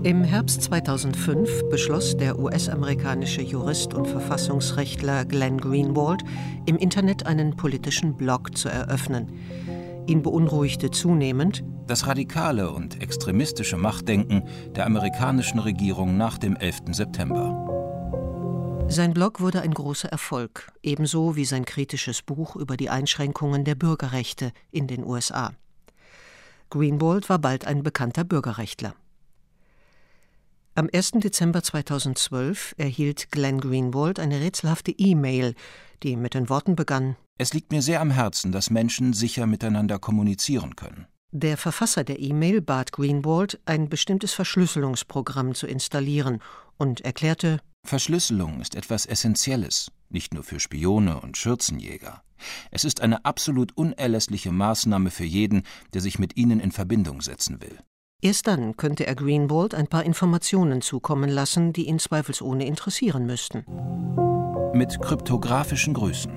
Im Herbst 2005 beschloss der US-amerikanische Jurist und Verfassungsrechtler Glenn Greenwald, im Internet einen politischen Blog zu eröffnen. Ihn beunruhigte zunehmend das radikale und extremistische Machtdenken der amerikanischen Regierung nach dem 11. September. Sein Blog wurde ein großer Erfolg, ebenso wie sein kritisches Buch über die Einschränkungen der Bürgerrechte in den USA. Greenwald war bald ein bekannter Bürgerrechtler. Am 1. Dezember 2012 erhielt Glenn Greenwald eine rätselhafte E-Mail, die mit den Worten begann: Es liegt mir sehr am Herzen, dass Menschen sicher miteinander kommunizieren können. Der Verfasser der E-Mail bat Greenwald, ein bestimmtes Verschlüsselungsprogramm zu installieren und erklärte: Verschlüsselung ist etwas Essentielles, nicht nur für Spione und Schürzenjäger. Es ist eine absolut unerlässliche Maßnahme für jeden, der sich mit ihnen in Verbindung setzen will. Erst dann könnte er Greenwald ein paar Informationen zukommen lassen, die ihn zweifelsohne interessieren müssten. Mit kryptografischen Grüßen.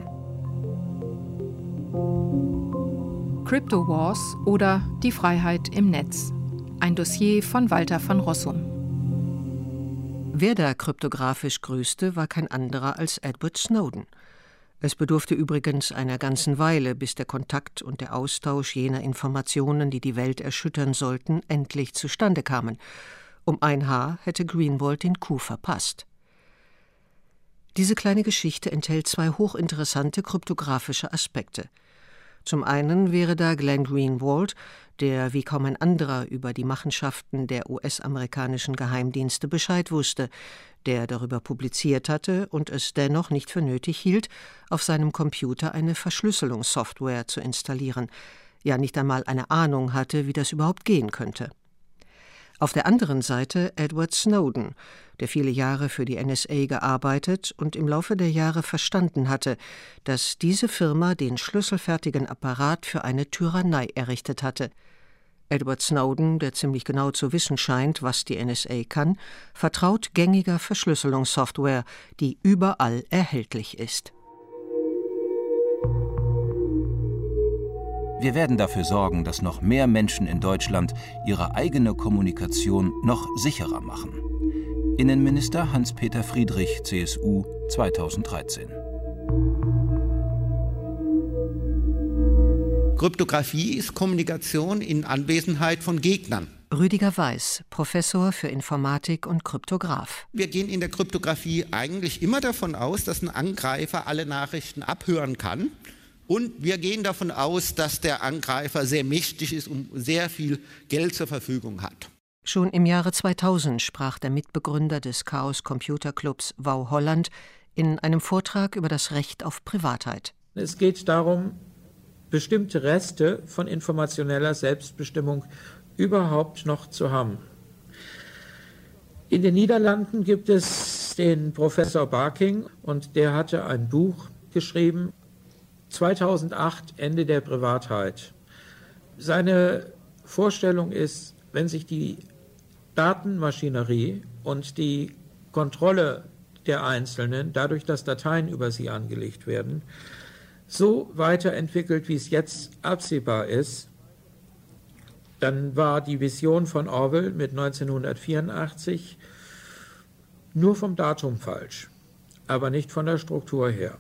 Crypto Wars oder Die Freiheit im Netz. Ein Dossier von Walter von Rossum. Wer da kryptografisch grüßte, war kein anderer als Edward Snowden. Es bedurfte übrigens einer ganzen Weile, bis der Kontakt und der Austausch jener Informationen, die die Welt erschüttern sollten, endlich zustande kamen. Um ein Haar hätte Greenwald den Coup verpasst. Diese kleine Geschichte enthält zwei hochinteressante kryptografische Aspekte. Zum einen wäre da Glenn Greenwald, der wie kaum ein anderer über die Machenschaften der US-amerikanischen Geheimdienste Bescheid wusste, der darüber publiziert hatte und es dennoch nicht für nötig hielt, auf seinem Computer eine Verschlüsselungssoftware zu installieren, ja nicht einmal eine Ahnung hatte, wie das überhaupt gehen könnte. Auf der anderen Seite Edward Snowden, der viele Jahre für die NSA gearbeitet und im Laufe der Jahre verstanden hatte, dass diese Firma den schlüsselfertigen Apparat für eine Tyrannei errichtet hatte. Edward Snowden, der ziemlich genau zu wissen scheint, was die NSA kann, vertraut gängiger Verschlüsselungssoftware, die überall erhältlich ist. Wir werden dafür sorgen, dass noch mehr Menschen in Deutschland ihre eigene Kommunikation noch sicherer machen. Innenminister Hans-Peter Friedrich, CSU, 2013. Kryptographie ist Kommunikation in Anwesenheit von Gegnern. Rüdiger Weiß, Professor für Informatik und Kryptograph. Wir gehen in der Kryptographie eigentlich immer davon aus, dass ein Angreifer alle Nachrichten abhören kann. Und wir gehen davon aus, dass der Angreifer sehr mächtig ist und sehr viel Geld zur Verfügung hat. Schon im Jahre 2000 sprach der Mitbegründer des Chaos Computer Clubs Wau Holland in einem Vortrag über das Recht auf Privatheit. Es geht darum, bestimmte Reste von informationeller Selbstbestimmung überhaupt noch zu haben. In den Niederlanden gibt es den Professor Barking und der hatte ein Buch geschrieben, 2008, Ende der Privatheit. Seine Vorstellung ist, wenn sich die Datenmaschinerie und die Kontrolle der Einzelnen, dadurch, dass Dateien über sie angelegt werden, so weiterentwickelt, wie es jetzt absehbar ist, dann war die Vision von Orwell mit 1984 nur vom Datum falsch, aber nicht von der Struktur her.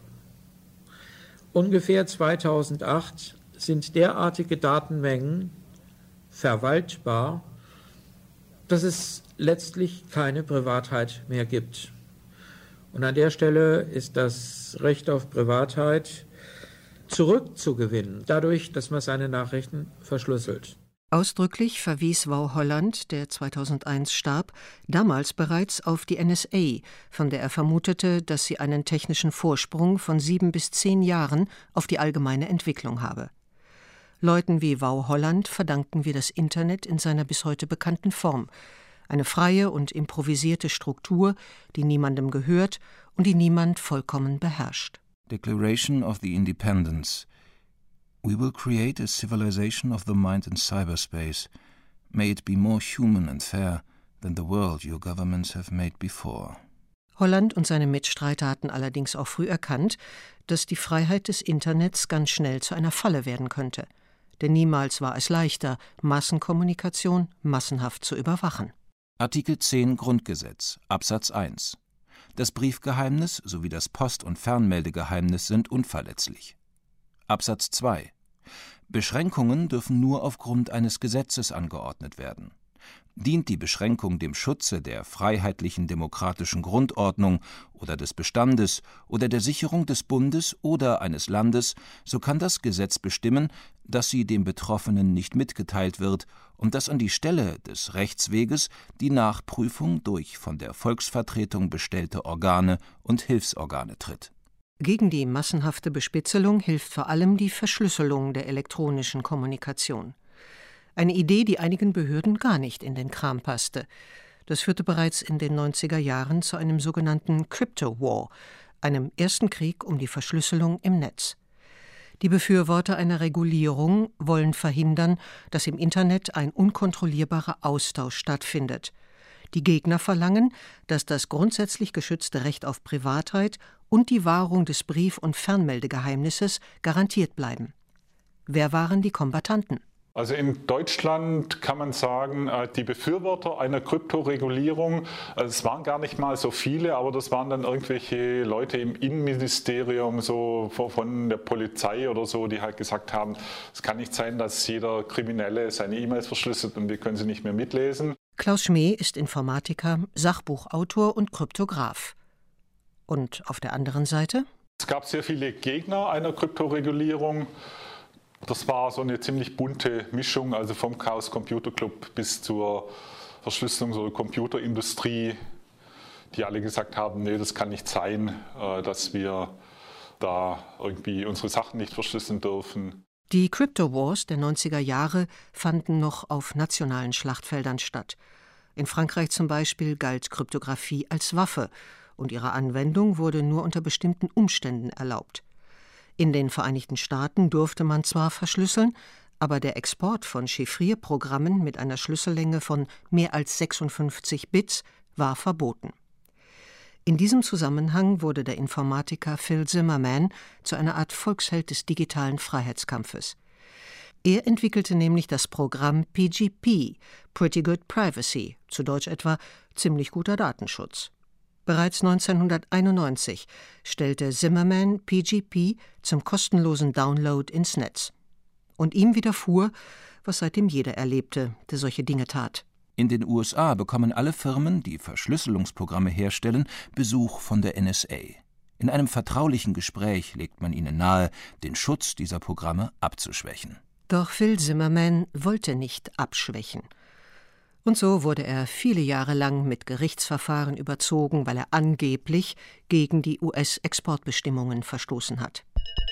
Ungefähr 2008 sind derartige Datenmengen verwaltbar, dass es letztlich keine Privatheit mehr gibt. Und an der Stelle ist das Recht auf Privatheit zurückzugewinnen, dadurch, dass man seine Nachrichten verschlüsselt. Ausdrücklich verwies Wau Holland, der 2001 starb, damals bereits auf die NSA, von der er vermutete, dass sie einen technischen Vorsprung von 7 bis 10 Jahren auf die allgemeine Entwicklung habe. Leuten wie Wau Holland verdanken wir das Internet in seiner bis heute bekannten Form. Eine freie und improvisierte Struktur, die niemandem gehört und die niemand vollkommen beherrscht. Declaration of the Independence. We will create a civilization of the mind in cyberspace. May it be more human and fair than the world your governments have made before. Holland und seine Mitstreiter hatten allerdings auch früh erkannt, dass die Freiheit des Internets ganz schnell zu einer Falle werden könnte. Denn niemals war es leichter, Massenkommunikation massenhaft zu überwachen. Artikel 10 Grundgesetz, Absatz 1. Das Briefgeheimnis sowie das Post- und Fernmeldegeheimnis sind unverletzlich. Absatz 2. Beschränkungen dürfen nur aufgrund eines Gesetzes angeordnet werden. Dient die Beschränkung dem Schutze der freiheitlichen demokratischen Grundordnung oder des Bestandes oder der Sicherung des Bundes oder eines Landes, so kann das Gesetz bestimmen, dass sie dem Betroffenen nicht mitgeteilt wird und dass an die Stelle des Rechtsweges die Nachprüfung durch von der Volksvertretung bestellte Organe und Hilfsorgane tritt. Gegen die massenhafte Bespitzelung hilft vor allem die Verschlüsselung der elektronischen Kommunikation. Eine Idee, die einigen Behörden gar nicht in den Kram passte. Das führte bereits in den 90er Jahren zu einem sogenannten Crypto War, einem ersten Krieg um die Verschlüsselung im Netz. Die Befürworter einer Regulierung wollen verhindern, dass im Internet ein unkontrollierbarer Austausch stattfindet. Die Gegner verlangen, dass das grundsätzlich geschützte Recht auf Privatheit und die Wahrung des Brief- und Fernmeldegeheimnisses garantiert bleiben. Wer waren die Kombattanten? Also in Deutschland kann man sagen, die Befürworter einer Kryptoregulierung, es waren gar nicht mal so viele, aber das waren dann irgendwelche Leute im Innenministerium, so von der Polizei oder so, die halt gesagt haben, es kann nicht sein, dass jeder Kriminelle seine E-Mails verschlüsselt und wir können sie nicht mehr mitlesen. Klaus Schmee ist Informatiker, Sachbuchautor und Kryptograph. Und auf der anderen Seite? Es gab sehr viele Gegner einer Kryptoregulierung. Das war so eine ziemlich bunte Mischung, also vom Chaos Computer Club bis zur Verschlüsselungs- oder Computerindustrie, die alle gesagt haben, nee, das kann nicht sein, dass wir da irgendwie unsere Sachen nicht verschlüsseln dürfen. Die Crypto Wars der 90er Jahre fanden noch auf nationalen Schlachtfeldern statt. In Frankreich zum Beispiel galt Kryptographie als Waffe und ihre Anwendung wurde nur unter bestimmten Umständen erlaubt. In den Vereinigten Staaten durfte man zwar verschlüsseln, aber der Export von Chiffrierprogrammen mit einer Schlüssellänge von mehr als 56 Bits war verboten. In diesem Zusammenhang wurde der Informatiker Phil Zimmermann zu einer Art Volksheld des digitalen Freiheitskampfes. Er entwickelte nämlich das Programm PGP, Pretty Good Privacy, zu Deutsch etwa ziemlich guter Datenschutz. Bereits 1991 stellte Zimmermann PGP zum kostenlosen Download ins Netz. Und ihm widerfuhr, was seitdem jeder erlebte, der solche Dinge tat. In den USA bekommen alle Firmen, die Verschlüsselungsprogramme herstellen, Besuch von der NSA. In einem vertraulichen Gespräch legt man ihnen nahe, den Schutz dieser Programme abzuschwächen. Doch Phil Zimmermann wollte nicht abschwächen. Und so wurde er viele Jahre lang mit Gerichtsverfahren überzogen, weil er angeblich gegen die US-Exportbestimmungen verstoßen hat.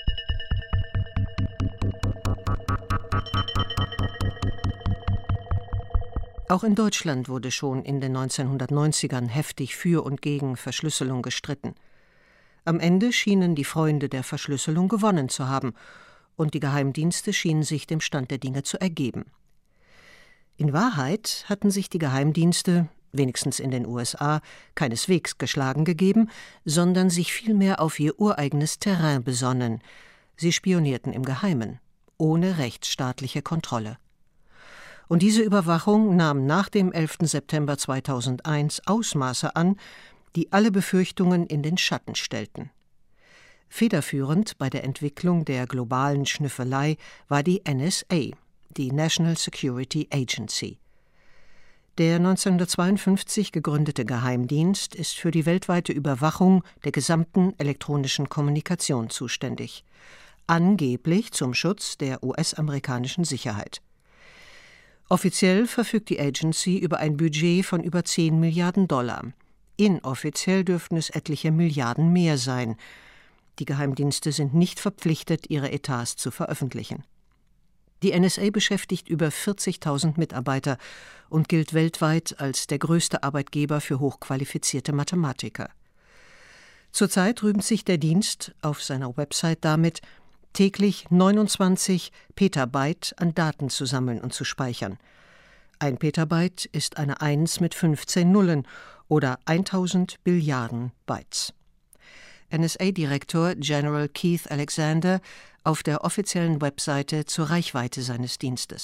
Auch in Deutschland wurde schon in den 1990ern heftig für und gegen Verschlüsselung gestritten. Am Ende schienen die Freunde der Verschlüsselung gewonnen zu haben, und die Geheimdienste schienen sich dem Stand der Dinge zu ergeben. In Wahrheit hatten sich die Geheimdienste, wenigstens in den USA, keineswegs geschlagen gegeben, sondern sich vielmehr auf ihr ureigenes Terrain besonnen. Sie spionierten im Geheimen, ohne rechtsstaatliche Kontrolle. Und diese Überwachung nahm nach dem 11. September 2001 Ausmaße an, die alle Befürchtungen in den Schatten stellten. Federführend bei der Entwicklung der globalen Schnüffelei war die NSA, die National Security Agency. Der 1952 gegründete Geheimdienst ist für die weltweite Überwachung der gesamten elektronischen Kommunikation zuständig, angeblich zum Schutz der US-amerikanischen Sicherheit. Offiziell verfügt die Agency über ein Budget von über 10 Milliarden $. Inoffiziell dürften es etliche Milliarden mehr sein. Die Geheimdienste sind nicht verpflichtet, ihre Etats zu veröffentlichen. Die NSA beschäftigt über 40.000 Mitarbeiter und gilt weltweit als der größte Arbeitgeber für hochqualifizierte Mathematiker. Zurzeit rühmt sich der Dienst auf seiner Website damit, täglich 29 Petabyte an Daten zu sammeln und zu speichern. Ein Petabyte ist eine 1 mit 15 Nullen oder 1000 Billiarden Bytes. NSA-Direktor General Keith Alexander auf der offiziellen Webseite zur Reichweite seines Dienstes.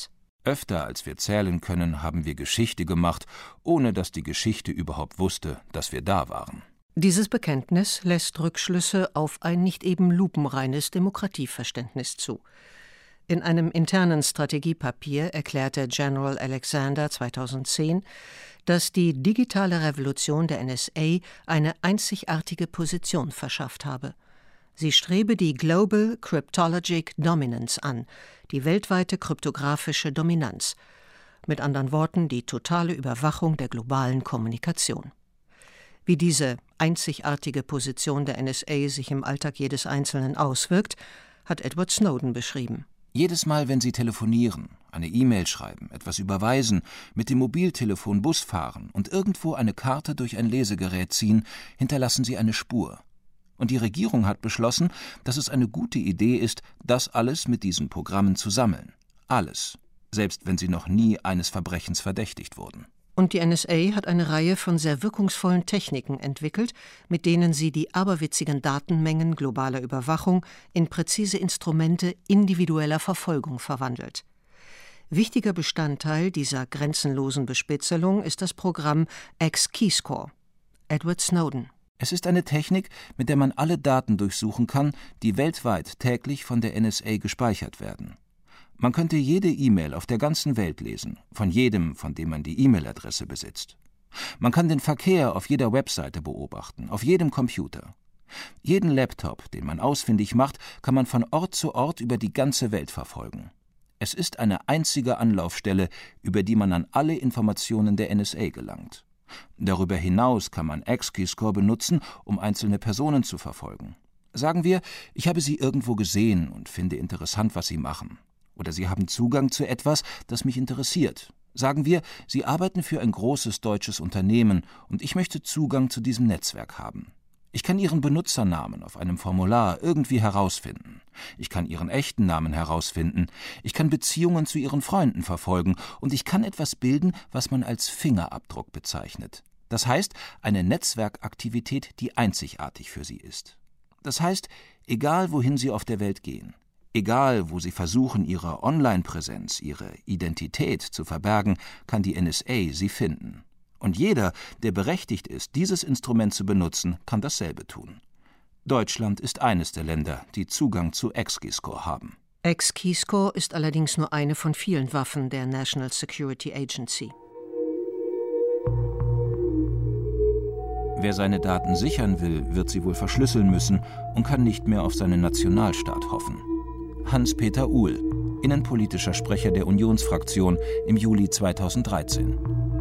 Öfter als wir zählen können, haben wir Geschichte gemacht, ohne dass die Geschichte überhaupt wusste, dass wir da waren. Dieses Bekenntnis lässt Rückschlüsse auf ein nicht eben lupenreines Demokratieverständnis zu. In einem internen Strategiepapier erklärte General Alexander 2010, dass die digitale Revolution der NSA eine einzigartige Position verschafft habe. Sie strebe die Global Cryptologic Dominance an, die weltweite kryptografische Dominanz. Mit anderen Worten, die totale Überwachung der globalen Kommunikation. Wie diese einzigartige Position der NSA sich im Alltag jedes Einzelnen auswirkt, hat Edward Snowden beschrieben. Jedes Mal, wenn Sie telefonieren, eine E-Mail schreiben, etwas überweisen, mit dem Mobiltelefon Bus fahren und irgendwo eine Karte durch ein Lesegerät ziehen, hinterlassen Sie eine Spur. Und die Regierung hat beschlossen, dass es eine gute Idee ist, das alles mit diesen Programmen zu sammeln. Alles, selbst wenn sie noch nie eines Verbrechens verdächtigt wurden. Und die NSA hat eine Reihe von sehr wirkungsvollen Techniken entwickelt, mit denen sie die aberwitzigen Datenmengen globaler Überwachung in präzise Instrumente individueller Verfolgung verwandelt. Wichtiger Bestandteil dieser grenzenlosen Bespitzelung ist das Programm X-Keyscore. Edward Snowden. Es ist eine Technik, mit der man alle Daten durchsuchen kann, die weltweit täglich von der NSA gespeichert werden. Man könnte jede E-Mail auf der ganzen Welt lesen, von jedem, von dem man die E-Mail-Adresse besitzt. Man kann den Verkehr auf jeder Webseite beobachten, auf jedem Computer. Jeden Laptop, den man ausfindig macht, kann man von Ort zu Ort über die ganze Welt verfolgen. Es ist eine einzige Anlaufstelle, über die man an alle Informationen der NSA gelangt. Darüber hinaus kann man X-Keyscore benutzen, um einzelne Personen zu verfolgen. Sagen wir, ich habe sie irgendwo gesehen und finde interessant, was sie machen. Oder sie haben Zugang zu etwas, das mich interessiert. Sagen wir, sie arbeiten für ein großes deutsches Unternehmen und ich möchte Zugang zu diesem Netzwerk haben. Ich kann ihren Benutzernamen auf einem Formular irgendwie herausfinden. Ich kann ihren echten Namen herausfinden. Ich kann Beziehungen zu ihren Freunden verfolgen und ich kann etwas bilden, was man als Fingerabdruck bezeichnet. Das heißt, eine Netzwerkaktivität, die einzigartig für sie ist. Das heißt, egal wohin sie auf der Welt gehen, egal, wo sie versuchen, ihre Online-Präsenz, ihre Identität zu verbergen, kann die NSA sie finden. Und jeder, der berechtigt ist, dieses Instrument zu benutzen, kann dasselbe tun. Deutschland ist eines der Länder, die Zugang zu X-Keyscore haben. X-Keyscore ist allerdings nur eine von vielen Waffen der National Security Agency. Wer seine Daten sichern will, wird sie wohl verschlüsseln müssen und kann nicht mehr auf seinen Nationalstaat hoffen. Hans-Peter Uhl, innenpolitischer Sprecher der Unionsfraktion im Juli 2013.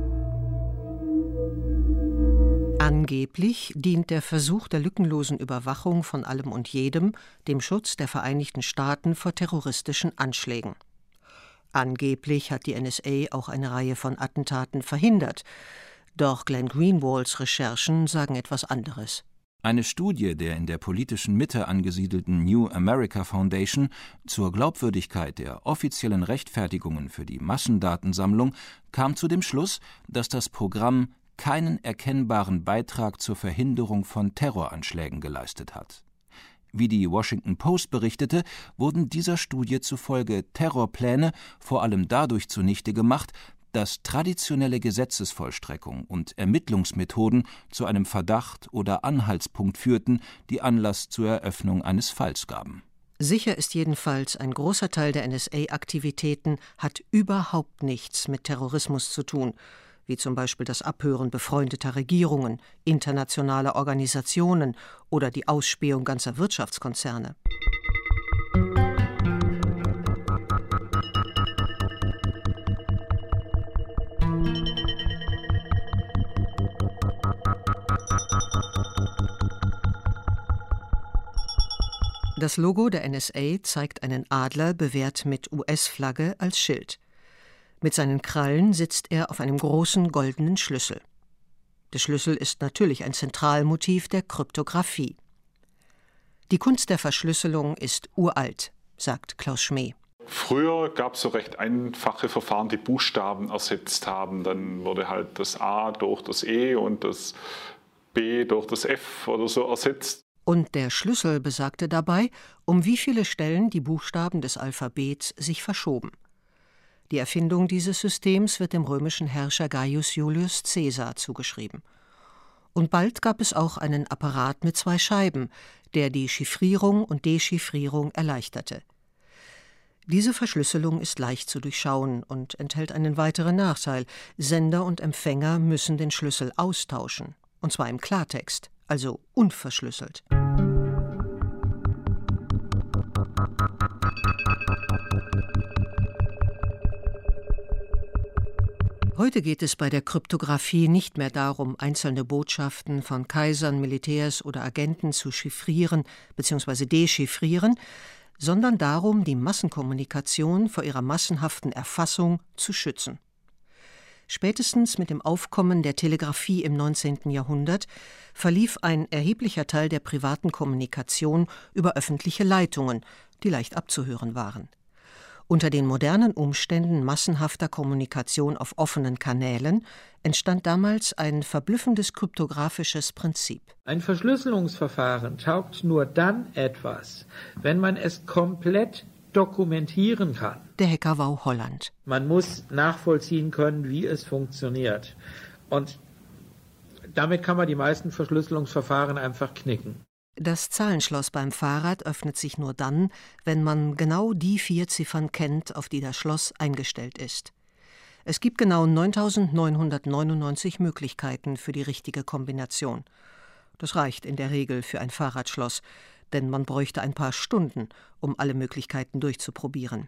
Angeblich dient der Versuch der lückenlosen Überwachung von allem und jedem dem Schutz der Vereinigten Staaten vor terroristischen Anschlägen. Angeblich hat die NSA auch eine Reihe von Attentaten verhindert. Doch Glenn Greenwalds Recherchen sagen etwas anderes. Eine Studie der in der politischen Mitte angesiedelten New America Foundation zur Glaubwürdigkeit der offiziellen Rechtfertigungen für die Massendatensammlung kam zu dem Schluss, dass das Programm keinen erkennbaren Beitrag zur Verhinderung von Terroranschlägen geleistet hat. Wie die Washington Post berichtete, wurden dieser Studie zufolge Terrorpläne vor allem dadurch zunichte gemacht, dass traditionelle Gesetzesvollstreckung und Ermittlungsmethoden zu einem Verdacht oder Anhaltspunkt führten, die Anlass zur Eröffnung eines Falls gaben. Sicher ist jedenfalls, ein großer Teil der NSA-Aktivitäten hat überhaupt nichts mit Terrorismus zu tun, wie zum Beispiel das Abhören befreundeter Regierungen, internationaler Organisationen oder die Ausspähung ganzer Wirtschaftskonzerne. Das Logo der NSA zeigt einen Adler bewehrt mit US-Flagge als Schild. Mit seinen Krallen sitzt er auf einem großen goldenen Schlüssel. Der Schlüssel ist natürlich ein Zentralmotiv der Kryptographie. Die Kunst der Verschlüsselung ist uralt, sagt Klaus Schmeh. Früher gab es so recht einfache Verfahren, die Buchstaben ersetzt haben. Dann wurde halt das A durch das E und das B durch das F oder so ersetzt. Und der Schlüssel besagte dabei, um wie viele Stellen die Buchstaben des Alphabets sich verschoben. Die Erfindung dieses Systems wird dem römischen Herrscher Gaius Julius Caesar zugeschrieben. Und bald gab es auch einen Apparat mit 2 Scheiben, der die Chiffrierung und Dechiffrierung erleichterte. Diese Verschlüsselung ist leicht zu durchschauen und enthält einen weiteren Nachteil: Sender und Empfänger müssen den Schlüssel austauschen, und zwar im Klartext, also unverschlüsselt. Heute geht es bei der Kryptographie nicht mehr darum, einzelne Botschaften von Kaisern, Militärs oder Agenten zu chiffrieren bzw. dechiffrieren, sondern darum, die Massenkommunikation vor ihrer massenhaften Erfassung zu schützen. Spätestens mit dem Aufkommen der Telegrafie im 19. Jahrhundert verlief ein erheblicher Teil der privaten Kommunikation über öffentliche Leitungen, die leicht abzuhören waren. Unter den modernen Umständen massenhafter Kommunikation auf offenen Kanälen entstand damals ein verblüffendes kryptografisches Prinzip. Ein Verschlüsselungsverfahren taugt nur dann etwas, wenn man es komplett dokumentieren kann. Der Hacker Wau Holland. Man muss nachvollziehen können, wie es funktioniert. Und damit kann man die meisten Verschlüsselungsverfahren einfach knicken. Das Zahlenschloss beim Fahrrad öffnet sich nur dann, wenn man genau die 4 Ziffern kennt, auf die das Schloss eingestellt ist. Es gibt genau 9.999 Möglichkeiten für die richtige Kombination. Das reicht in der Regel für ein Fahrradschloss, denn man bräuchte ein paar Stunden, um alle Möglichkeiten durchzuprobieren.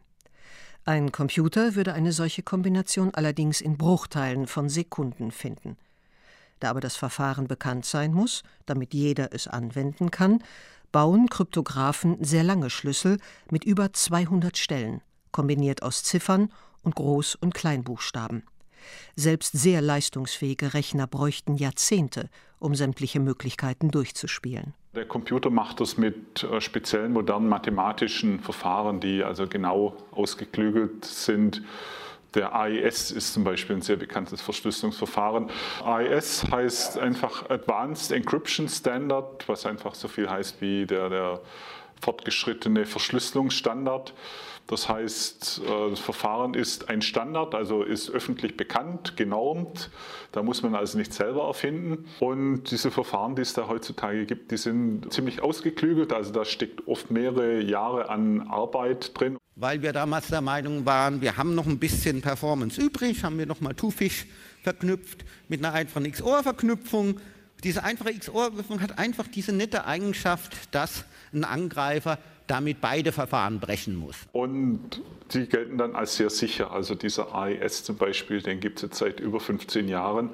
Ein Computer würde eine solche Kombination allerdings in Bruchteilen von Sekunden finden. Da aber das Verfahren bekannt sein muss, damit jeder es anwenden kann, bauen Kryptographen sehr lange Schlüssel mit über 200 Stellen, kombiniert aus Ziffern und Groß- und Kleinbuchstaben. Selbst sehr leistungsfähige Rechner bräuchten Jahrzehnte, um sämtliche Möglichkeiten durchzuspielen. Der Computer macht das mit speziellen modernen mathematischen Verfahren, die also genau ausgeklügelt sind. Der AES ist zum Beispiel ein sehr bekanntes Verschlüsselungsverfahren. AES heißt einfach Advanced Encryption Standard, was einfach so viel heißt wie der fortgeschrittene Verschlüsselungsstandard. Das heißt, das Verfahren ist ein Standard, also ist öffentlich bekannt, genormt. Da muss man also nicht selber erfinden. Und diese Verfahren, die es da heutzutage gibt, die sind ziemlich ausgeklügelt. Also da steckt oft mehrere Jahre an Arbeit drin. Weil wir damals der Meinung waren, wir haben noch ein bisschen Performance übrig, haben wir nochmal Twofish verknüpft mit einer einfachen XOR-Verknüpfung. Diese einfache XOR-Verknüpfung hat einfach diese nette Eigenschaft, dass ein Angreifer damit beide Verfahren brechen muss. Und die gelten dann als sehr sicher. Also dieser AES zum Beispiel, den gibt es jetzt seit über 15 Jahren.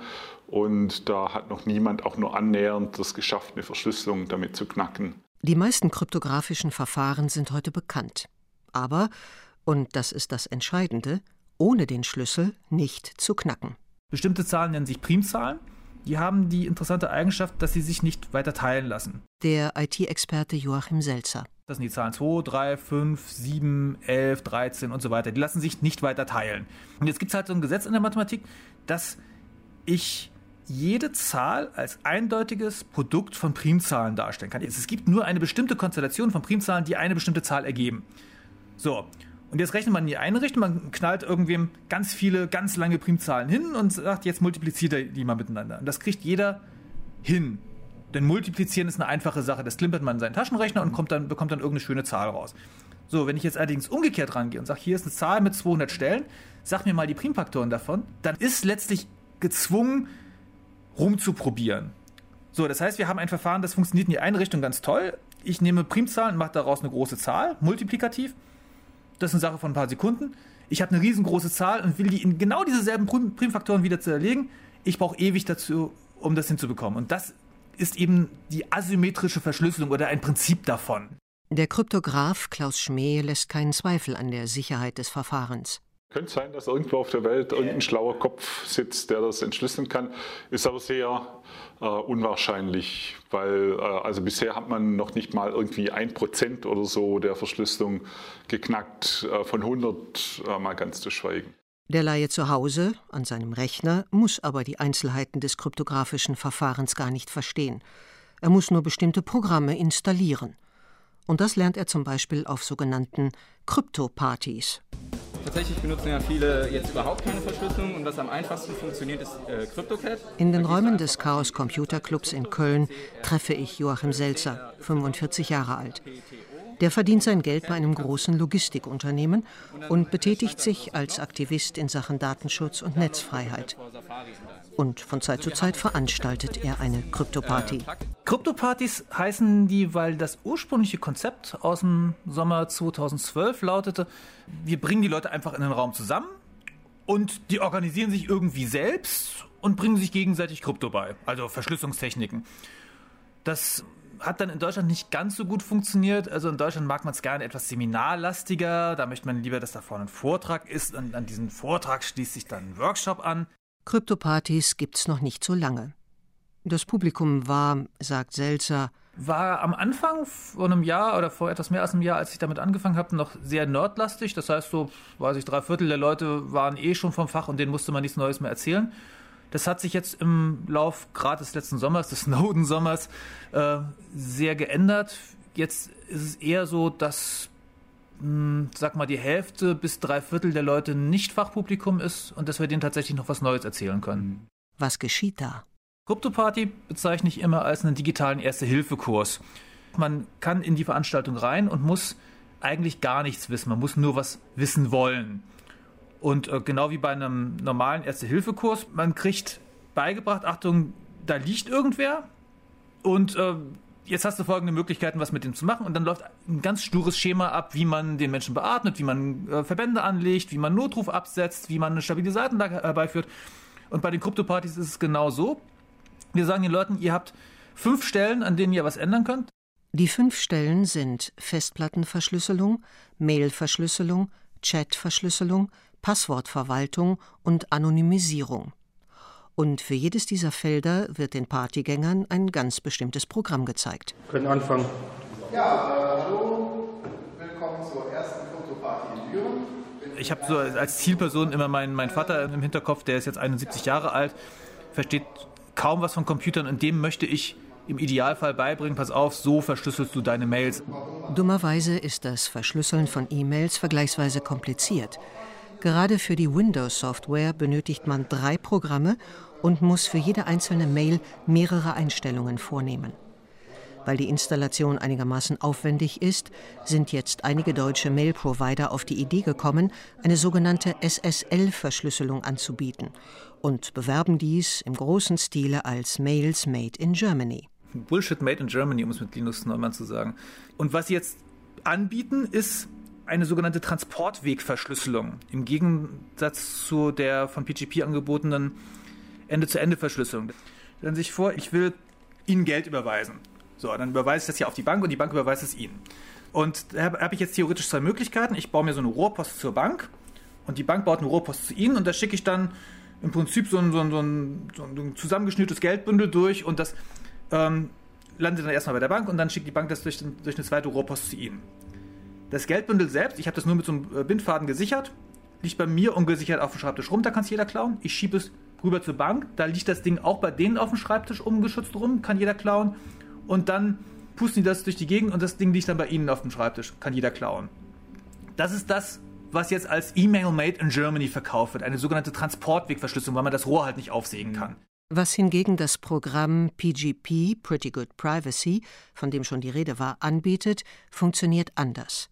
Und da hat noch niemand auch nur annähernd das geschafft, eine Verschlüsselung damit zu knacken. Die meisten kryptografischen Verfahren sind heute bekannt. Aber, und das ist das Entscheidende, ohne den Schlüssel nicht zu knacken. Bestimmte Zahlen nennen sich Primzahlen. Die haben die interessante Eigenschaft, dass sie sich nicht weiter teilen lassen. Der IT-Experte Joachim Selzer. Das sind die Zahlen 2, 3, 5, 7, 11, 13 und so weiter. Die lassen sich nicht weiter teilen. Und jetzt gibt es halt so ein Gesetz in der Mathematik, dass ich jede Zahl als eindeutiges Produkt von Primzahlen darstellen kann. Es gibt nur eine bestimmte Konstellation von Primzahlen, die eine bestimmte Zahl ergeben. So, und jetzt rechnet man in die eine Richtung, man knallt irgendwem ganz viele, ganz lange Primzahlen hin und sagt, jetzt multipliziert er die mal miteinander. Und das kriegt jeder hin. Denn multiplizieren ist eine einfache Sache. Das klimpert man in seinen Taschenrechner und bekommt dann irgendeine schöne Zahl raus. So, wenn ich jetzt allerdings umgekehrt rangehe und sage, hier ist eine Zahl mit 200 Stellen, sag mir mal die Primfaktoren davon, dann ist letztlich gezwungen, rumzuprobieren. So, das heißt, wir haben ein Verfahren, das funktioniert in die eine Richtung ganz toll. Ich nehme Primzahlen und mache daraus eine große Zahl, multiplikativ. Das ist eine Sache von ein paar Sekunden. Ich habe eine riesengroße Zahl und will die in genau dieselben Primfaktoren wieder zerlegen. Ich brauche ewig dazu, um das hinzubekommen. Und das ist eben die asymmetrische Verschlüsselung oder ein Prinzip davon. Der Kryptograph Klaus Schmäh lässt keinen Zweifel an der Sicherheit des Verfahrens. Könnte sein, dass irgendwo auf der Welt irgendein schlauer Kopf sitzt, der das entschlüsseln kann. Ist aber sehr unwahrscheinlich, weil also bisher hat man noch nicht mal irgendwie 1% oder so der Verschlüsselung geknackt, von 100 mal ganz zu schweigen. Der Laie zu Hause, an seinem Rechner, muss aber die Einzelheiten des kryptografischen Verfahrens gar nicht verstehen. Er muss nur bestimmte Programme installieren. Und das lernt er zum Beispiel auf sogenannten Krypto-Partys. Tatsächlich benutzen ja viele jetzt überhaupt keine Verschlüsselung und was am einfachsten funktioniert, ist CryptoCat. In den Räumen des Chaos Computer Clubs in Köln treffe ich Joachim Selzer, 45 Jahre alt. Der verdient sein Geld bei einem großen Logistikunternehmen und betätigt sich als Aktivist in Sachen Datenschutz und Netzfreiheit. Und von Zeit zu Zeit veranstaltet er eine Krypto-Party. Krypto-Partys heißen die, weil das ursprüngliche Konzept aus dem Sommer 2012 lautete, wir bringen die Leute einfach in den Raum zusammen und die organisieren sich irgendwie selbst und bringen sich gegenseitig Krypto bei, also Verschlüsselungstechniken. Das hat dann in Deutschland nicht ganz so gut funktioniert. Also in Deutschland mag man es gerne etwas seminarlastiger. Da möchte man lieber, dass da vorne ein Vortrag ist und an diesen Vortrag schließt sich dann ein Workshop an. Krypto-Partys gibt's noch nicht so lange. Das Publikum war, sagt Selzer, war am Anfang vor einem Jahr oder vor etwas mehr als einem Jahr, als ich damit angefangen habe, noch sehr nerdlastig. Das heißt, so, 3/4 der Leute waren schon vom Fach und denen musste man nichts Neues mehr erzählen. Das hat sich jetzt im Lauf gerade des letzten Sommers, des Snowden-Sommers, sehr geändert. Jetzt ist es eher so, dass, die Hälfte bis 3/4 der Leute nicht Fachpublikum ist und dass wir denen tatsächlich noch was Neues erzählen können. Was geschieht da? Krypto-Party bezeichne ich immer als einen digitalen Erste-Hilfe-Kurs. Man kann in die Veranstaltung rein und muss eigentlich gar nichts wissen. Man muss nur was wissen wollen. Und genau wie bei einem normalen Erste-Hilfe-Kurs, man kriegt beigebracht, Achtung, da liegt irgendwer und jetzt hast du folgende Möglichkeiten, was mit dem zu machen. Und dann läuft ein ganz stures Schema ab, wie man den Menschen beatmet, wie man Verbände anlegt, wie man Notruf absetzt, wie man eine stabile Seitenlage herbeiführt. Und bei den Krypto-Partys ist es genau so. Wir sagen den Leuten, ihr habt 5 Stellen, an denen ihr was ändern könnt. Die 5 Stellen sind Festplattenverschlüsselung, Mailverschlüsselung, Chatverschlüsselung, Passwortverwaltung und Anonymisierung. Und für jedes dieser Felder wird den Partygängern ein ganz bestimmtes Programm gezeigt. Wir können anfangen. Ja, hallo, willkommen zur ersten Krypto-Party in Düren. Ich habe so als Zielperson immer meinen Vater im Hinterkopf, der ist jetzt 71 Jahre alt, versteht kaum was von Computern und dem möchte ich im Idealfall beibringen, pass auf, so verschlüsselst du deine Mails. Dummerweise ist das Verschlüsseln von E-Mails vergleichsweise kompliziert. Gerade für die Windows-Software benötigt man 3 Programme und muss für jede einzelne Mail mehrere Einstellungen vornehmen. Weil die Installation einigermaßen aufwendig ist, sind jetzt einige deutsche Mail-Provider auf die Idee gekommen, eine sogenannte SSL-Verschlüsselung anzubieten und bewerben dies im großen Stile als Mails made in Germany. Bullshit made in Germany, um es mit Linus Neumann zu sagen. Und was sie jetzt anbieten, ist eine sogenannte Transportwegverschlüsselung, im Gegensatz zu der von PGP angebotenen Ende-zu-Ende-Verschlüsselung. Stellen Sie sich vor, ich will Ihnen Geld überweisen. So, dann überweise ich das hier auf die Bank und die Bank überweist es Ihnen. Und da habe ich jetzt theoretisch 2 Möglichkeiten. Ich baue mir so eine Rohrpost zur Bank und die Bank baut eine Rohrpost zu Ihnen und da schicke ich dann im Prinzip so ein zusammengeschnürtes Geldbündel durch und das landet dann erstmal bei der Bank und dann schickt die Bank das durch eine zweite Rohrpost zu Ihnen. Das Geldbündel selbst, ich habe das nur mit so einem Bindfaden gesichert, liegt bei mir ungesichert auf dem Schreibtisch rum, da kann es jeder klauen. Ich schiebe es rüber zur Bank, da liegt das Ding auch bei denen auf dem Schreibtisch ungeschützt rum, kann jeder klauen. Und dann pusten die das durch die Gegend und das Ding liegt dann bei ihnen auf dem Schreibtisch, kann jeder klauen. Das ist das, was jetzt als E-Mail made in Germany verkauft wird, eine sogenannte Transportwegverschlüsselung, weil man das Rohr halt nicht aufsägen kann. Was hingegen das Programm PGP, Pretty Good Privacy, von dem schon die Rede war, anbietet, funktioniert anders.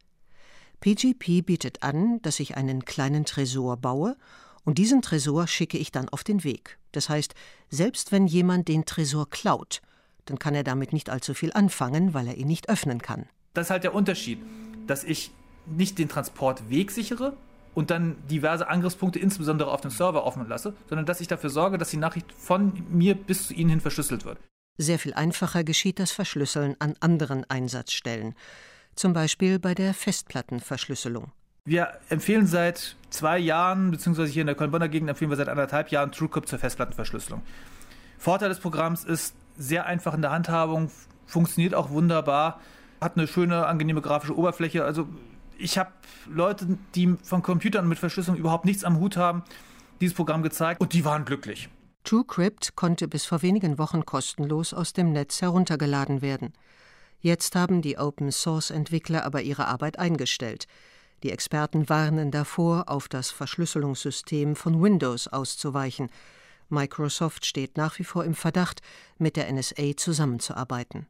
PGP bietet an, dass ich einen kleinen Tresor baue und diesen Tresor schicke ich dann auf den Weg. Das heißt, selbst wenn jemand den Tresor klaut, dann kann er damit nicht allzu viel anfangen, weil er ihn nicht öffnen kann. Das ist halt der Unterschied, dass ich nicht den Transportweg sichere und dann diverse Angriffspunkte insbesondere auf dem Server offen lasse, sondern dass ich dafür sorge, dass die Nachricht von mir bis zu Ihnen hin verschlüsselt wird. Sehr viel einfacher geschieht das Verschlüsseln an anderen Einsatzstellen, zum Beispiel bei der Festplattenverschlüsselung. Wir empfehlen seit 2 Jahren, beziehungsweise hier in der Köln-Bonner Gegend empfehlen wir seit 1,5 Jahren TrueCrypt zur Festplattenverschlüsselung. Vorteil des Programms ist sehr einfach in der Handhabung, funktioniert auch wunderbar, hat eine schöne, angenehme grafische Oberfläche. Also ich habe Leute, die von Computern mit Verschlüsselung überhaupt nichts am Hut haben, dieses Programm gezeigt und die waren glücklich. TrueCrypt konnte bis vor wenigen Wochen kostenlos aus dem Netz heruntergeladen werden. Jetzt haben die Open-Source-Entwickler aber ihre Arbeit eingestellt. Die Experten warnen davor, auf das Verschlüsselungssystem von Windows auszuweichen. Microsoft steht nach wie vor im Verdacht, mit der NSA zusammenzuarbeiten.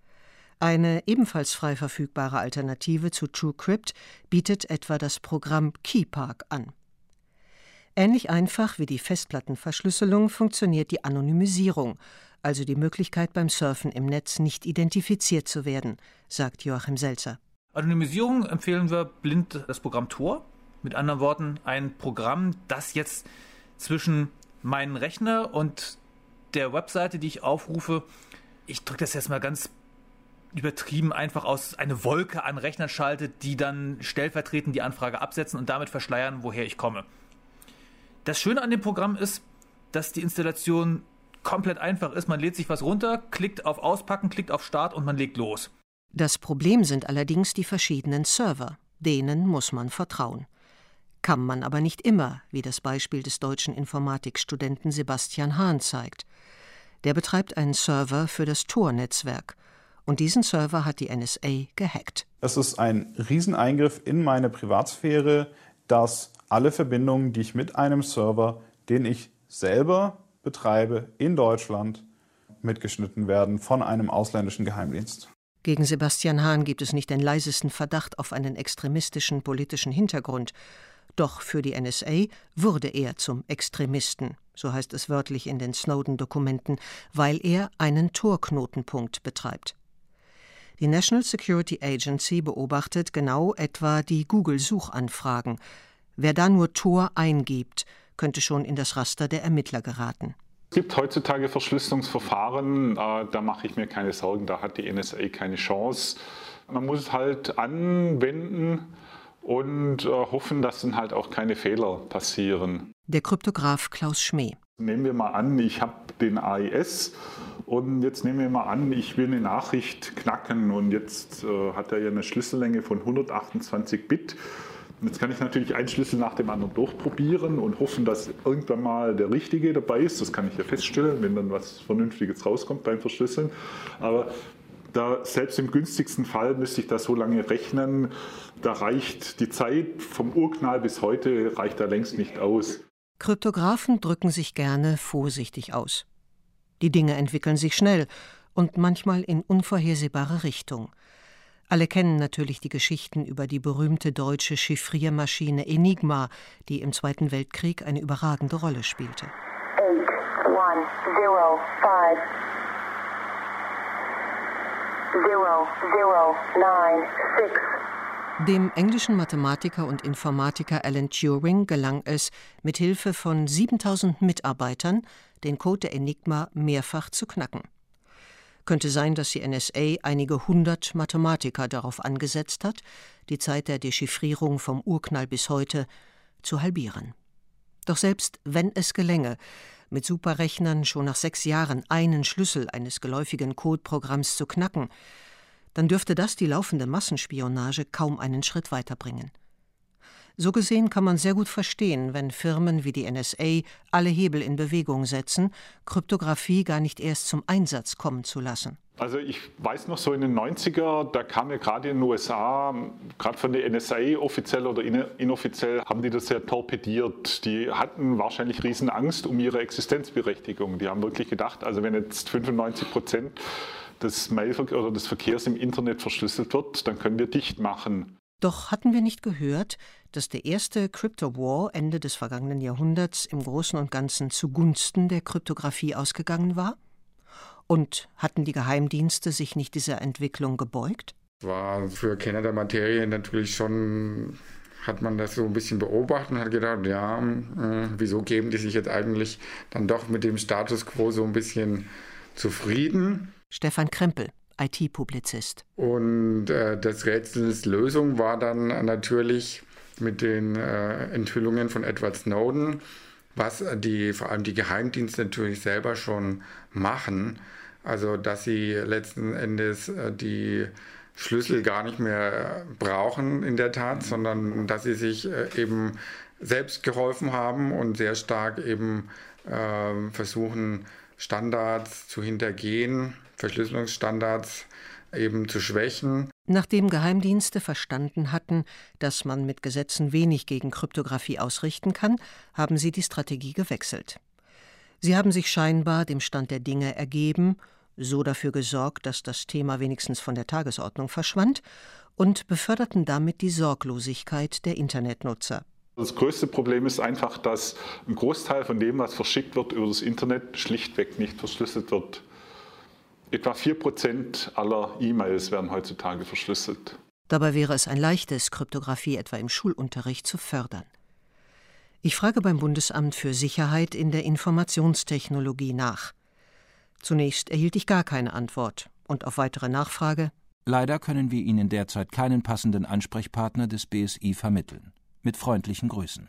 Eine ebenfalls frei verfügbare Alternative zu TrueCrypt bietet etwa das Programm KeyPark an. Ähnlich einfach wie die Festplattenverschlüsselung funktioniert die Anonymisierung, also die Möglichkeit, beim Surfen im Netz nicht identifiziert zu werden, sagt Joachim Selzer. Anonymisierung empfehlen wir blind das Programm Tor. Mit anderen Worten, ein Programm, das jetzt zwischen meinen Rechner und der Webseite, die ich aufrufe, ich drücke das jetzt mal ganz übertrieben einfach aus, eine Wolke an Rechnern schaltet, die dann stellvertretend die Anfrage absetzen und damit verschleiern, woher ich komme. Das Schöne an dem Programm ist, dass die Installation komplett einfach ist. Man lädt sich was runter, klickt auf Auspacken, klickt auf Start und man legt los. Das Problem sind allerdings die verschiedenen Server. Denen muss man vertrauen. Kann man aber nicht immer, wie das Beispiel des deutschen Informatikstudenten Sebastian Hahn zeigt. Der betreibt einen Server für das Tor-Netzwerk. Und diesen Server hat die NSA gehackt. Es ist ein Rieseneingriff in meine Privatsphäre, dass alle Verbindungen, die ich mit einem Server, den ich selber betreibe, in Deutschland, mitgeschnitten werden von einem ausländischen Geheimdienst. Gegen Sebastian Hahn gibt es nicht den leisesten Verdacht auf einen extremistischen politischen Hintergrund. Doch für die NSA wurde er zum Extremisten, so heißt es wörtlich in den Snowden-Dokumenten, weil er einen Tor-Knotenpunkt betreibt. Die National Security Agency beobachtet genau etwa die Google-Suchanfragen. Wer da nur Tor eingibt, könnte schon in das Raster der Ermittler geraten. Es gibt heutzutage Verschlüsselungsverfahren, da mache ich mir keine Sorgen, da hat die NSA keine Chance. Man muss es halt anwenden und hoffen, dass dann halt auch keine Fehler passieren. Der Kryptograph Klaus Schmeh. Nehmen wir mal an, ich habe den AES und jetzt nehmen wir mal an, ich will eine Nachricht knacken und jetzt hat er ja eine Schlüssellänge von 128 Bit. Jetzt kann ich natürlich einen Schlüssel nach dem anderen durchprobieren und hoffen, dass irgendwann mal der richtige dabei ist. Das kann ich ja feststellen, wenn dann was Vernünftiges rauskommt beim Verschlüsseln. Aber selbst im günstigsten Fall müsste ich da so lange rechnen, da reicht die Zeit vom Urknall bis heute reicht da längst nicht aus. Kryptographen drücken sich gerne vorsichtig aus. Die Dinge entwickeln sich schnell und manchmal in unvorhersehbare Richtung. Alle kennen natürlich die Geschichten über die berühmte deutsche Chiffriermaschine Enigma, die im Zweiten Weltkrieg eine überragende Rolle spielte. 8105096. Dem englischen Mathematiker und Informatiker Alan Turing gelang es, mit Hilfe von 7000 Mitarbeitern den Code der Enigma mehrfach zu knacken. Könnte sein, dass die NSA einige hundert Mathematiker darauf angesetzt hat, die Zeit der Dechiffrierung vom Urknall bis heute zu halbieren. Doch selbst wenn es gelänge, mit Superrechnern schon nach 6 Jahren einen Schlüssel eines geläufigen Codeprogramms zu knacken, dann dürfte das die laufende Massenspionage kaum einen Schritt weiterbringen. So gesehen kann man sehr gut verstehen, wenn Firmen wie die NSA alle Hebel in Bewegung setzen, Kryptographie gar nicht erst zum Einsatz kommen zu lassen. Also ich weiß noch so in den 90er, da kam ja gerade in den USA, gerade von der NSA offiziell oder inoffiziell, haben die das ja torpediert. Die hatten wahrscheinlich riesen Angst um ihre Existenzberechtigung. Die haben wirklich gedacht, also wenn jetzt 95% des Mailverkehrs oder des Verkehrs im Internet verschlüsselt wird, dann können wir dicht machen. Doch hatten wir nicht gehört, dass der erste Crypto War Ende des vergangenen Jahrhunderts im Großen und Ganzen zugunsten der Kryptographie ausgegangen war? Und hatten die Geheimdienste sich nicht dieser Entwicklung gebeugt? War für Kenner der Materie natürlich schon, hat man das so ein bisschen beobachtet und hat gedacht, ja, wieso geben die sich jetzt eigentlich dann doch mit dem Status quo so ein bisschen zufrieden? Stefan Krempel, IT-Publizist. Und das Rätsels Lösung war dann natürlich mit den Enthüllungen von Edward Snowden, was vor allem die Geheimdienste natürlich selber schon machen. Also dass sie letzten Endes die Schlüssel gar nicht mehr brauchen in der Tat, sondern dass sie sich eben selbst geholfen haben und sehr stark eben versuchen, Standards zu hintergehen, Verschlüsselungsstandards eben zu schwächen. Nachdem Geheimdienste verstanden hatten, dass man mit Gesetzen wenig gegen Kryptographie ausrichten kann, haben sie die Strategie gewechselt. Sie haben sich scheinbar dem Stand der Dinge ergeben, so dafür gesorgt, dass das Thema wenigstens von der Tagesordnung verschwand, und beförderten damit die Sorglosigkeit der Internetnutzer. Das größte Problem ist einfach, dass ein Großteil von dem, was verschickt wird über das Internet, schlichtweg nicht verschlüsselt wird. Etwa 4% aller E-Mails werden heutzutage verschlüsselt. Dabei wäre es ein leichtes, Kryptographie etwa im Schulunterricht zu fördern. Ich frage beim Bundesamt für Sicherheit in der Informationstechnologie nach. Zunächst erhielt ich gar keine Antwort und auf weitere Nachfrage: Leider können wir Ihnen derzeit keinen passenden Ansprechpartner des BSI vermitteln. Mit freundlichen Grüßen.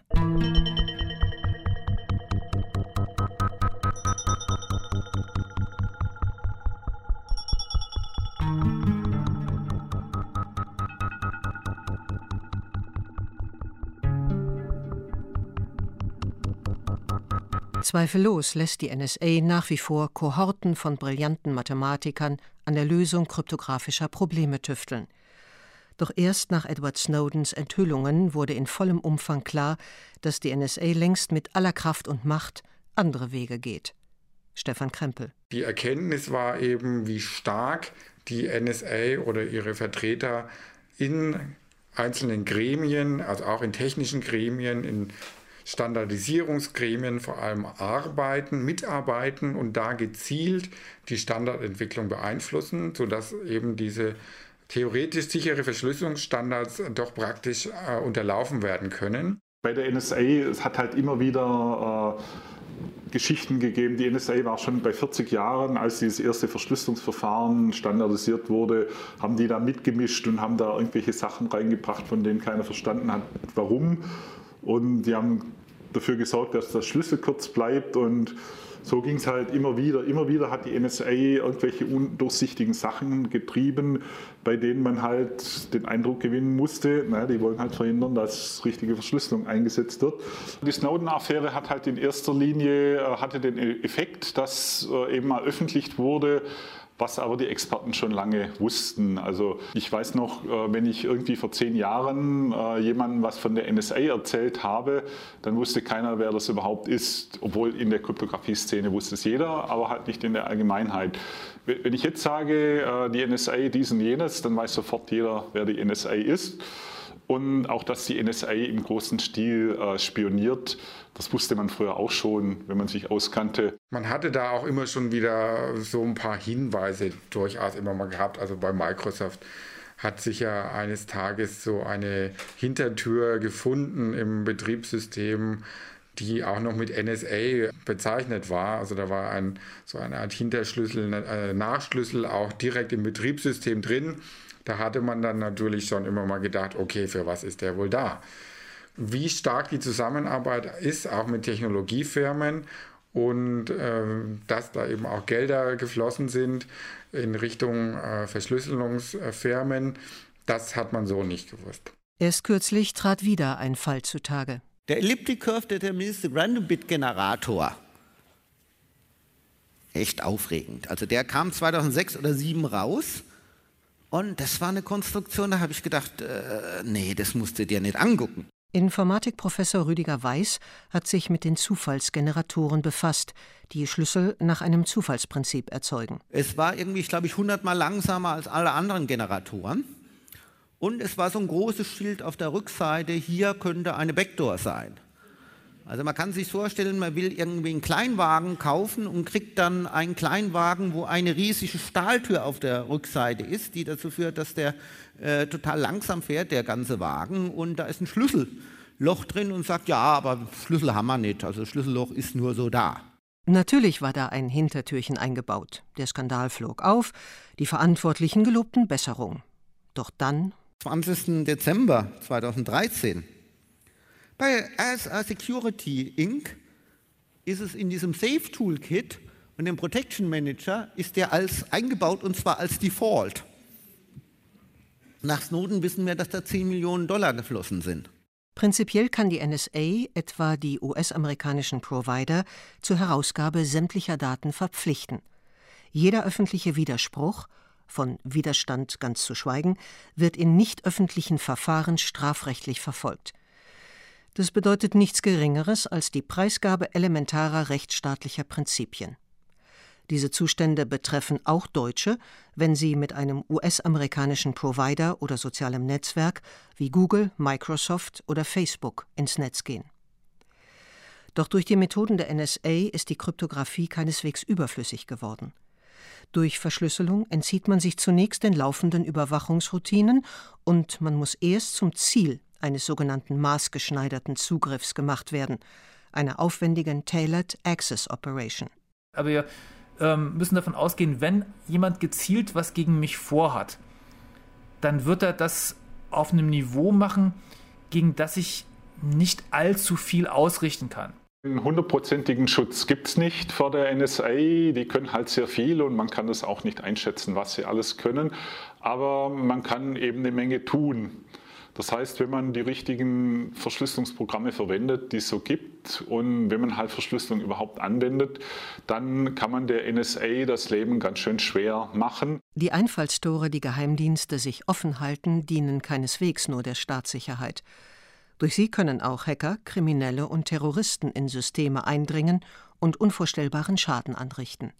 Zweifellos lässt die NSA nach wie vor Kohorten von brillanten Mathematikern an der Lösung kryptografischer Probleme tüfteln. Doch erst nach Edward Snowdens Enthüllungen wurde in vollem Umfang klar, dass die NSA längst mit aller Kraft und Macht andere Wege geht. Stefan Krempel. Die Erkenntnis war eben, wie stark die NSA oder ihre Vertreter in einzelnen Gremien, also auch in technischen Gremien, in Standardisierungsgremien vor allem mitarbeiten und da gezielt die Standardentwicklung beeinflussen, sodass eben diese theoretisch sichere Verschlüsselungsstandards doch praktisch unterlaufen werden können. Bei der NSA, es hat halt immer wieder Geschichten gegeben. Die NSA war schon bei 40 Jahren, als dieses erste Verschlüsselungsverfahren standardisiert wurde, haben die da mitgemischt und haben da irgendwelche Sachen reingebracht, von denen keiner verstanden hat, warum. Und die haben dafür gesorgt, dass das Schlüssel kurz bleibt, und so ging es halt immer wieder. Immer wieder hat die NSA irgendwelche undurchsichtigen Sachen getrieben, bei denen man halt den Eindruck gewinnen musste, die wollen halt verhindern, dass richtige Verschlüsselung eingesetzt wird. Die Snowden-Affäre hat halt in erster Linie hatte den Effekt, dass eben mal öffentlich wurde, was aber die Experten schon lange wussten. Also ich weiß noch, wenn ich irgendwie vor 10 Jahren jemandem was von der NSA erzählt habe, dann wusste keiner, wer das überhaupt ist. Obwohl in der Kryptographie-Szene wusste es jeder, aber halt nicht in der Allgemeinheit. Wenn ich jetzt sage, die NSA dies und jenes, dann weiß sofort jeder, wer die NSA ist. Und auch, dass die NSA im großen Stil spioniert, das wusste man früher auch schon, wenn man sich auskannte. Man hatte da auch immer schon wieder so ein paar Hinweise durchaus immer mal gehabt. Also bei Microsoft hat sich ja eines Tages so eine Hintertür gefunden im Betriebssystem, die auch noch mit NSA bezeichnet war. Also da war so eine Art Hinterschlüssel, Nachschlüssel auch direkt im Betriebssystem drin. Da hatte man dann natürlich schon immer mal gedacht, okay, für was ist der wohl da? Wie stark die Zusammenarbeit ist, auch mit Technologiefirmen, und dass da eben auch Gelder geflossen sind in Richtung Verschlüsselungsfirmen, das hat man so nicht gewusst. Erst kürzlich trat wieder ein Fall zutage. Der Elliptic Curve Deterministic Random Bit Generator. Echt aufregend. Also der kam 2006 oder 2007 raus. Und das war eine Konstruktion, da habe ich gedacht, nee, das musst du dir nicht angucken. Informatikprofessor Rüdiger Weiß hat sich mit den Zufallsgeneratoren befasst, die Schlüssel nach einem Zufallsprinzip erzeugen. Es war irgendwie, glaube ich, 100-mal langsamer als alle anderen Generatoren. Und es war so ein großes Schild auf der Rückseite, hier könnte eine Backdoor sein. Also man kann sich vorstellen, man will irgendwie einen Kleinwagen kaufen und kriegt dann einen Kleinwagen, wo eine riesige Stahltür auf der Rückseite ist, die dazu führt, dass der total langsam fährt, der ganze Wagen, und da ist ein Schlüsselloch drin und sagt, ja, aber Schlüssel haben wir nicht, also das Schlüsselloch ist nur so da. Natürlich war da ein Hintertürchen eingebaut. Der Skandal flog auf, die Verantwortlichen gelobten Besserung. Doch dann... 20. Dezember 2013 bei RSA Security Inc. ist es in diesem Safe Toolkit und im Protection Manager ist der als eingebaut, und zwar als Default. Nach Snowden wissen wir, dass da $10 Millionen geflossen sind. Prinzipiell kann die NSA etwa die US-amerikanischen Provider zur Herausgabe sämtlicher Daten verpflichten. Jeder öffentliche Widerspruch, von Widerstand ganz zu schweigen, wird in nicht öffentlichen Verfahren strafrechtlich verfolgt. Das bedeutet nichts Geringeres als die Preisgabe elementarer rechtsstaatlicher Prinzipien. Diese Zustände betreffen auch Deutsche, wenn sie mit einem US-amerikanischen Provider oder sozialem Netzwerk wie Google, Microsoft oder Facebook ins Netz gehen. Doch durch die Methoden der NSA ist die Kryptographie keineswegs überflüssig geworden. Durch Verschlüsselung entzieht man sich zunächst den laufenden Überwachungsroutinen und man muss erst zum Ziel eines sogenannten maßgeschneiderten Zugriffs gemacht werden, einer aufwendigen Tailored Access Operation. Aber wir müssen davon ausgehen, wenn jemand gezielt was gegen mich vorhat, dann wird er das auf einem Niveau machen, gegen das ich nicht allzu viel ausrichten kann. Einen 100%igen Schutz gibt es nicht vor der NSA. Die können halt sehr viel und man kann das auch nicht einschätzen, was sie alles können. Aber man kann eben eine Menge tun. Das heißt, wenn man die richtigen Verschlüsselungsprogramme verwendet, die es so gibt, und wenn man halt Verschlüsselung überhaupt anwendet, dann kann man der NSA das Leben ganz schön schwer machen. Die Einfallstore, die Geheimdienste sich offen halten, dienen keineswegs nur der Staatssicherheit. Durch sie können auch Hacker, Kriminelle und Terroristen in Systeme eindringen und unvorstellbaren Schaden anrichten.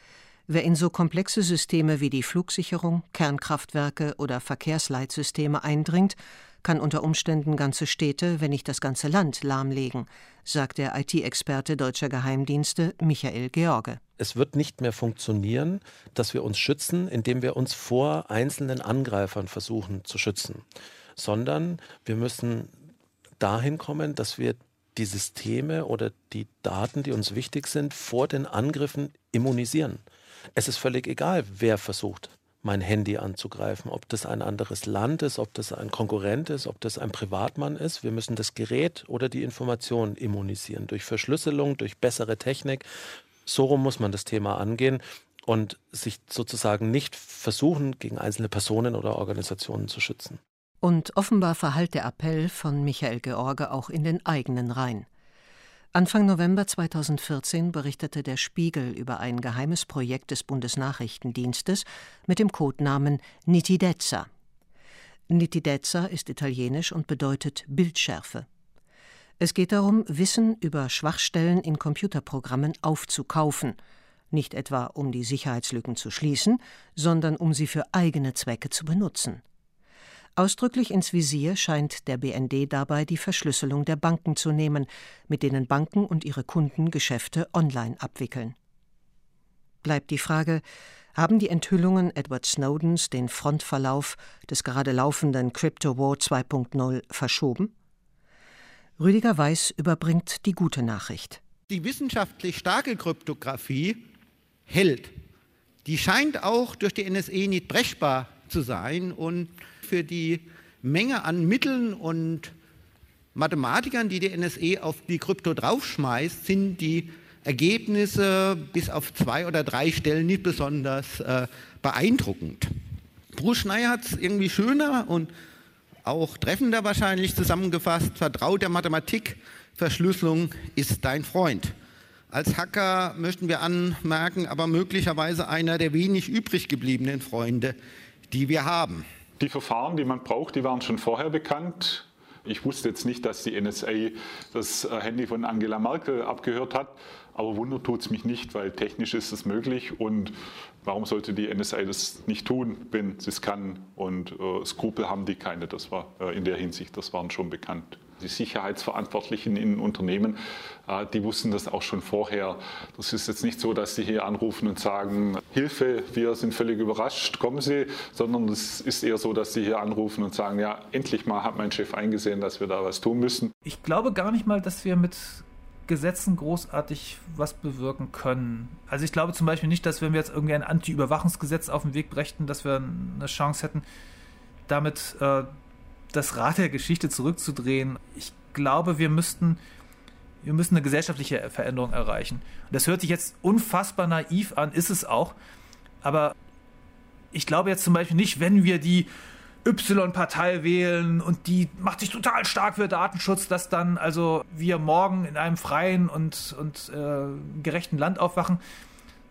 Wer in so komplexe Systeme wie die Flugsicherung, Kernkraftwerke oder Verkehrsleitsysteme eindringt, kann unter Umständen ganze Städte, wenn nicht das ganze Land, lahmlegen, sagt der IT-Experte deutscher Geheimdienste Michael George. Es wird nicht mehr funktionieren, dass wir uns schützen, indem wir uns vor einzelnen Angreifern versuchen zu schützen, sondern wir müssen dahin kommen, dass wir die Systeme oder die Daten, die uns wichtig sind, vor den Angriffen immunisieren. Es ist völlig egal, wer versucht, mein Handy anzugreifen, ob das ein anderes Land ist, ob das ein Konkurrent ist, ob das ein Privatmann ist. Wir müssen das Gerät oder die Information immunisieren, durch Verschlüsselung, durch bessere Technik. So rum muss man das Thema angehen und sich sozusagen nicht versuchen, gegen einzelne Personen oder Organisationen zu schützen. Und offenbar verhallt der Appell von Michael George auch in den eigenen Reihen. Anfang November 2014 berichtete der Spiegel über ein geheimes Projekt des Bundesnachrichtendienstes mit dem Codenamen Nitidezza. Nitidezza ist italienisch und bedeutet Bildschärfe. Es geht darum, Wissen über Schwachstellen in Computerprogrammen aufzukaufen, nicht etwa um die Sicherheitslücken zu schließen, sondern um sie für eigene Zwecke zu benutzen. Ausdrücklich ins Visier scheint der BND dabei die Verschlüsselung der Banken zu nehmen, mit denen Banken und ihre Kunden Geschäfte online abwickeln. Bleibt die Frage, haben die Enthüllungen Edward Snowdens den Frontverlauf des gerade laufenden Crypto War 2.0 verschoben? Rüdiger Weiß überbringt die gute Nachricht. Die wissenschaftlich starke Kryptographie hält. Die scheint auch durch die NSA nicht brechbar zu sein und für die Menge an Mitteln und Mathematikern, die die NSA auf die Krypto draufschmeißt, sind die Ergebnisse bis auf 2 oder 3 Stellen nicht besonders beeindruckend. Bruce Schneier hat es irgendwie schöner und auch treffender wahrscheinlich zusammengefasst: Vertrau der Mathematik, Verschlüsselung ist dein Freund. Als Hacker möchten wir anmerken, aber möglicherweise einer der wenig übrig gebliebenen Freunde, die wir haben. Die Verfahren, die man braucht, die waren schon vorher bekannt. Ich wusste jetzt nicht, dass die NSA das Handy von Angela Merkel abgehört hat, aber Wunder tut es mich nicht, weil technisch ist es möglich und warum sollte die NSA das nicht tun, wenn sie es kann, und Skrupel haben die keine, das war in der Hinsicht, das waren schon bekannt. Die Sicherheitsverantwortlichen in Unternehmen, die wussten das auch schon vorher. Das ist jetzt nicht so, dass sie hier anrufen und sagen, Hilfe, wir sind völlig überrascht, kommen Sie, sondern es ist eher so, dass sie hier anrufen und sagen, ja, endlich mal hat mein Chef eingesehen, dass wir da was tun müssen. Ich glaube gar nicht mal, dass wir mit Gesetzen großartig was bewirken können. Also ich glaube zum Beispiel nicht, dass wenn wir jetzt irgendwie ein Anti-Überwachungsgesetz auf den Weg brächten, dass wir eine Chance hätten, damit das Rad der Geschichte zurückzudrehen. Ich glaube, wir müssen eine gesellschaftliche Veränderung erreichen. Und das hört sich jetzt unfassbar naiv an, ist es auch. Aber ich glaube jetzt zum Beispiel nicht, wenn wir die Y-Partei wählen und die macht sich total stark für Datenschutz, dass dann also wir morgen in einem freien und gerechten Land aufwachen,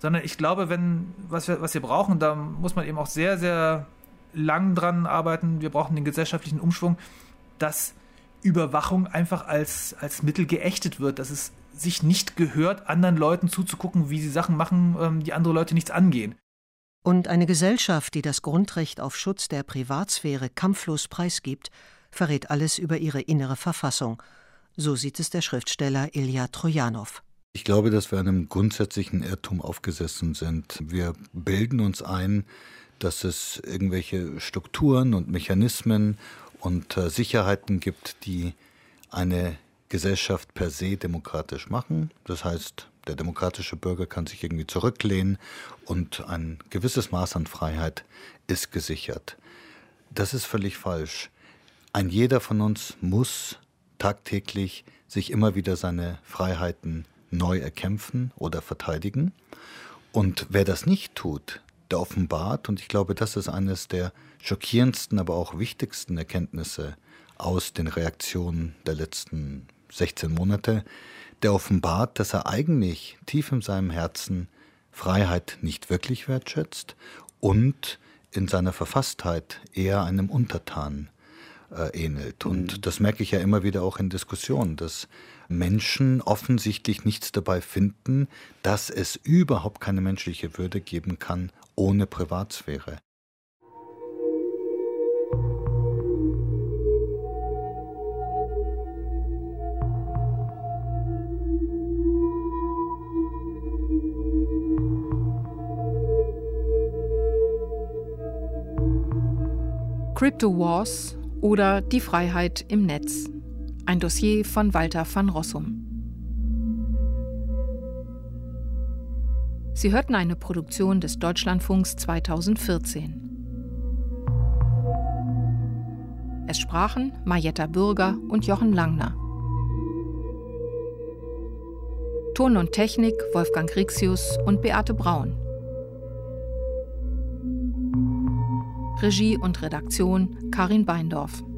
Sondern ich glaube, was wir brauchen, da muss man eben auch sehr, sehr lang dran arbeiten, wir brauchen den gesellschaftlichen Umschwung, dass Überwachung einfach als Mittel geächtet wird, dass es sich nicht gehört, anderen Leuten zuzugucken, wie sie Sachen machen, die andere Leute nichts angehen. Und eine Gesellschaft, die das Grundrecht auf Schutz der Privatsphäre kampflos preisgibt, verrät alles über ihre innere Verfassung. So sieht es der Schriftsteller Ilja Trojanow. Ich glaube, dass wir einem grundsätzlichen Irrtum aufgesessen sind. Wir bilden uns ein, dass es irgendwelche Strukturen und Mechanismen und Sicherheiten gibt, die eine Gesellschaft per se demokratisch machen. Das heißt, der demokratische Bürger kann sich irgendwie zurücklehnen und ein gewisses Maß an Freiheit ist gesichert. Das ist völlig falsch. Ein jeder von uns muss tagtäglich sich immer wieder seine Freiheiten neu erkämpfen oder verteidigen. Und wer das nicht tut, der offenbart, und ich glaube, das ist eines der schockierendsten, aber auch wichtigsten Erkenntnisse aus den Reaktionen der letzten 16 Monate, der offenbart, dass er eigentlich tief in seinem Herzen Freiheit nicht wirklich wertschätzt und in seiner Verfasstheit eher einem Untertan ähnelt. Und das merke ich ja immer wieder auch in Diskussionen, dass Menschen offensichtlich nichts dabei finden, dass es überhaupt keine menschliche Würde geben kann ohne Privatsphäre. Crypto Wars oder die Freiheit im Netz. Ein Dossier von Walter van Rossum. Sie hörten eine Produktion des Deutschlandfunks 2014. Es sprachen Marietta Bürger und Jochen Langner. Ton und Technik Wolfgang Rixius und Beate Braun. Regie und Redaktion Karin Beindorf.